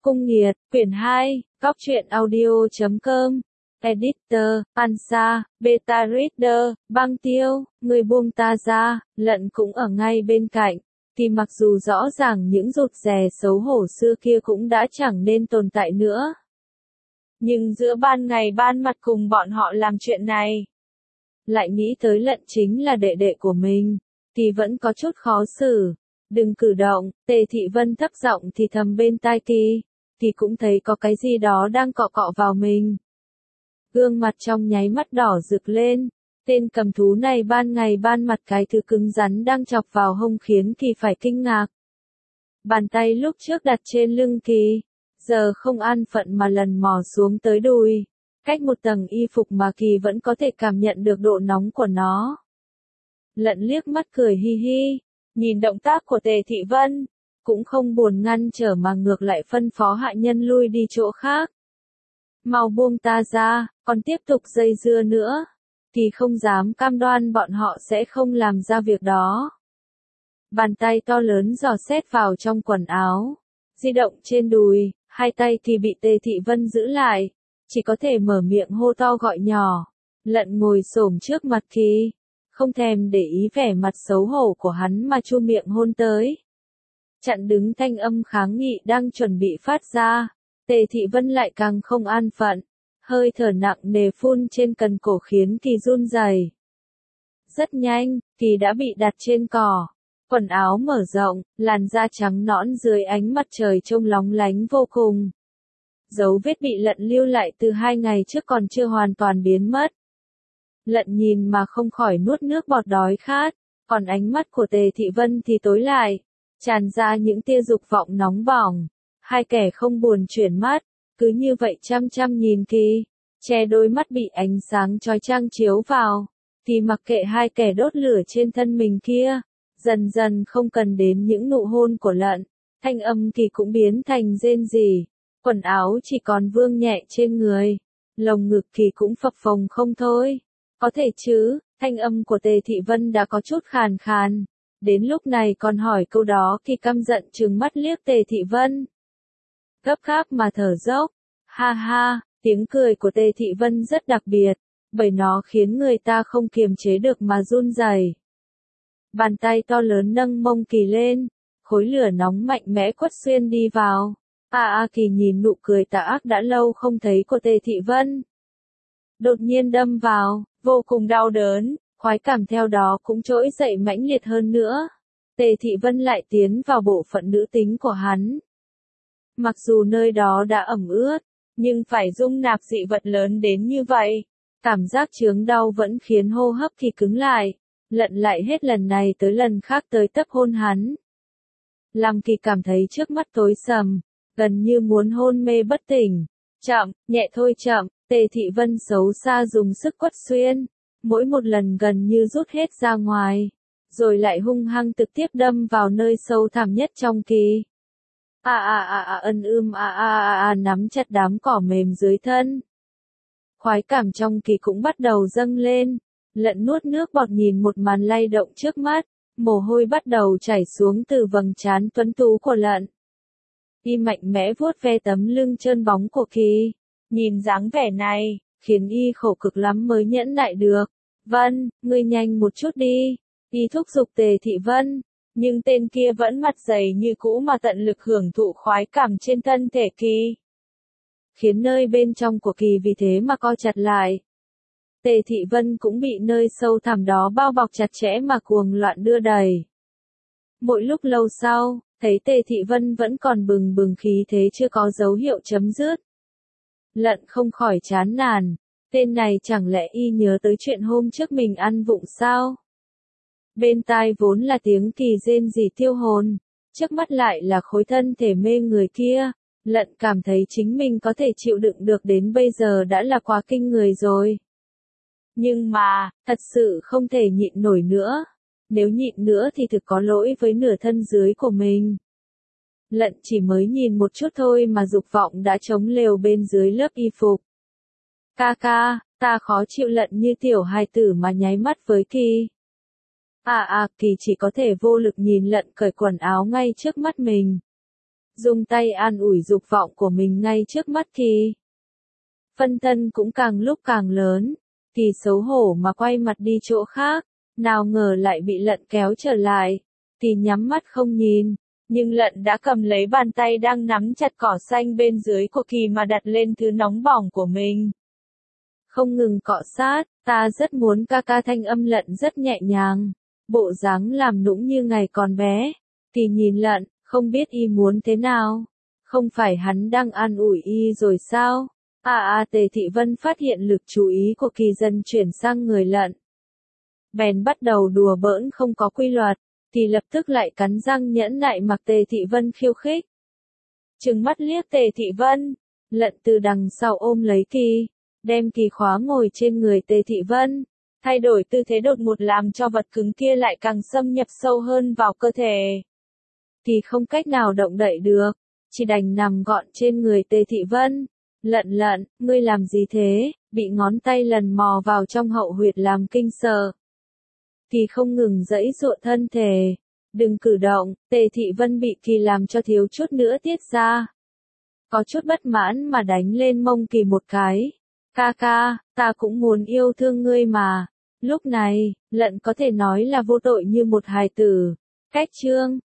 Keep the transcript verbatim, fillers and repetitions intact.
Cung Nghiệt, quyển hai, góc truyện audio chấm com, Editor, Ansa, Beta Reader, Băng Tiêu, người buông ta ra, Lận cũng ở ngay bên cạnh. Thì mặc dù rõ ràng những rụt rè xấu hổ xưa kia cũng đã chẳng nên tồn tại nữa. Nhưng giữa ban ngày ban mặt cùng bọn họ làm chuyện này, lại nghĩ tới Lận chính là đệ đệ của mình, thì vẫn có chút khó xử. Đừng cử động, Tề Thị Vân thấp giọng thì thầm bên tai Kỳ, thì cũng thấy có cái gì đó đang cọ cọ vào mình. Gương mặt trong nháy mắt đỏ rực lên, tên cầm thú này ban ngày ban mặt cái thứ cứng rắn đang chọc vào hông khiến Kỳ phải kinh ngạc. Bàn tay lúc trước đặt trên lưng Kỳ, giờ không an phận mà lần mò xuống tới đùi, cách một tầng y phục mà Kỳ vẫn có thể cảm nhận được độ nóng của nó. Lận liếc mắt cười hi hi, nhìn động tác của Tề Thị Vân, cũng không buồn ngăn trở mà ngược lại phân phó hạ nhân lui đi chỗ khác. Mau buông ta ra, còn tiếp tục dây dưa nữa, thì không dám cam đoan bọn họ sẽ không làm ra việc đó. Bàn tay to lớn dò xét vào trong quần áo, di động trên đùi, hai tay thì bị Tề Thị Vân giữ lại, chỉ có thể mở miệng hô to gọi nhỏ. Lận ngồi xổm trước mặt Kỳ, không thèm để ý vẻ mặt xấu hổ của hắn mà chu miệng hôn tới. Chặn đứng thanh âm kháng nghị đang chuẩn bị phát ra, Tề Thị Vân lại càng không an phận, hơi thở nặng nề phun trên cần cổ khiến Kỳ run rẩy. Rất nhanh, Kỳ đã bị đặt trên cỏ, quần áo mở rộng, làn da trắng nõn dưới ánh mặt trời trông lóng lánh vô cùng. Dấu vết bị Lận lưu lại từ hai ngày trước còn chưa hoàn toàn biến mất. Lận nhìn mà không khỏi nuốt nước bọt đói khát, còn ánh mắt của Tề Thị Vân thì tối lại, tràn ra những tia dục vọng nóng bỏng. Hai kẻ không buồn chuyển mắt, cứ như vậy chăm chăm nhìn Kỳ, che đôi mắt bị ánh sáng chói chang chiếu vào, thì mặc kệ hai kẻ đốt lửa trên thân mình kia, dần dần không cần đến những nụ hôn của Lận, thanh âm Kỳ cũng biến thành rên rỉ, quần áo chỉ còn vương nhẹ trên người, lồng ngực Kỳ cũng phập phồng không thôi. Có thể chứ, thanh âm của Tề Thị Vân đã có chút khàn khàn, đến lúc này còn hỏi câu đó Kỳ căm giận trừng mắt liếc Tề Thị Vân. Gấp gáp mà thở dốc, ha ha, tiếng cười của Tề Thị Vân rất đặc biệt, bởi nó khiến người ta không kiềm chế được mà run rẩy. Bàn tay to lớn nâng mông Kỳ lên, khối lửa nóng mạnh mẽ quất xuyên đi vào. A A Kỳ nhìn nụ cười tà ác đã lâu không thấy của Tề Thị Vân. Đột nhiên đâm vào, vô cùng đau đớn, khoái cảm theo đó cũng trỗi dậy mãnh liệt hơn nữa. Tề Thị Vân lại tiến vào bộ phận nữ tính của hắn. Mặc dù nơi đó đã ẩm ướt, nhưng phải dung nạp dị vật lớn đến như vậy, cảm giác chướng đau vẫn khiến hô hấp Kỳ cứng lại. Lận lại hết lần này tới lần khác tới tấp hôn hắn. Làm Kỳ cảm thấy trước mắt tối sầm, gần như muốn hôn mê bất tỉnh. Chậm, nhẹ thôi chậm, Tề Thị Vân xấu xa dùng sức quất xuyên, mỗi một lần gần như rút hết ra ngoài, rồi lại hung hăng trực tiếp đâm vào nơi sâu thẳm nhất trong Kỳ. A a a a ân ưm a a a a nắm chặt đám cỏ mềm dưới thân. Khoái cảm trong Kỳ cũng bắt đầu dâng lên, Lận nuốt nước bọt nhìn một màn lay động trước mắt, mồ hôi bắt đầu chảy xuống từ vầng trán tuấn tú của Lận. Y mạnh mẽ vuốt ve tấm lưng trơn bóng của Kỳ, nhìn dáng vẻ này, khiến Y khổ cực lắm mới nhẫn nại được. Vân, ngươi nhanh một chút đi, Y thúc giục Tề Thị Vân, nhưng tên kia vẫn mặt dày như cũ mà tận lực hưởng thụ khoái cảm trên thân thể Kỳ, khiến nơi bên trong của Kỳ vì thế mà co chặt lại. Tề Thị Vân cũng bị nơi sâu thẳm đó bao bọc chặt chẽ mà cuồng loạn đưa đẩy. Mỗi lúc lâu sau, thấy Tề Thị Vân vẫn còn bừng bừng khí thế chưa có dấu hiệu chấm dứt. Lận không khỏi chán nản, tên này chẳng lẽ Y nhớ tới chuyện hôm trước mình ăn vụng sao? Bên tai vốn là tiếng Kỳ rên rỉ tiêu hồn, trước mắt lại là khối thân thể mê người kia. Lận cảm thấy chính mình có thể chịu đựng được đến bây giờ đã là quá kinh người rồi. Nhưng mà, thật sự không thể nhịn nổi nữa. Nếu nhịn nữa thì thực có lỗi với nửa thân dưới của mình. Lận chỉ mới nhìn một chút thôi mà dục vọng đã chống lều bên dưới lớp y phục. Ca ca, ta khó chịu. Lận như tiểu hài tử mà nháy mắt với Kỳ. À à, Kỳ chỉ có thể vô lực nhìn Lận cởi quần áo ngay trước mắt mình. dùng tay an ủi dục vọng của mình ngay trước mắt Kỳ. Phân thân cũng càng lúc càng lớn, Kỳ xấu hổ mà quay mặt đi chỗ khác, nào ngờ lại bị Lận kéo trở lại. Kỳ nhắm mắt không nhìn, nhưng Lận đã cầm lấy bàn tay đang nắm chặt cỏ xanh bên dưới của Kỳ mà đặt lên thứ nóng bỏng của mình. Không ngừng cọ sát, ta rất muốn ca ca, thanh âm Lận rất nhẹ nhàng, bộ dáng làm nũng như ngày còn bé. Kỳ nhìn Lận, không biết y muốn thế nào. Không phải hắn đang an ủi y rồi sao? À à Tề Thị Vân phát hiện lực chú ý của Kỳ dần chuyển sang người Lận. Bèn bắt đầu đùa bỡn không có quy luật, Kỳ lập tức lại cắn răng nhẫn nại mặc Tề Thị Vân khiêu khích. Trừng mắt liếc Tề Thị Vân, Lận từ đằng sau ôm lấy Kỳ, đem Kỳ khóa ngồi trên người Tề Thị Vân, thay đổi tư thế đột ngột làm cho vật cứng kia lại càng xâm nhập sâu hơn vào cơ thể. Kỳ không cách nào động đậy được, chỉ đành nằm gọn trên người Tề Thị Vân. Lận Lận, ngươi làm gì thế? Bị ngón tay lần mò vào trong hậu huyệt làm kinh sợ. Kỳ không ngừng giãy giụa thân thể. Đừng cử động, Tề Thị Vân bị Kỳ làm cho thiếu chút nữa tiết ra. Có chút bất mãn mà đánh lên mông Kỳ một cái. Ca ca, ta cũng muốn yêu thương ngươi mà. Lúc này, Lận có thể nói là vô tội như một hài tử. Cách chương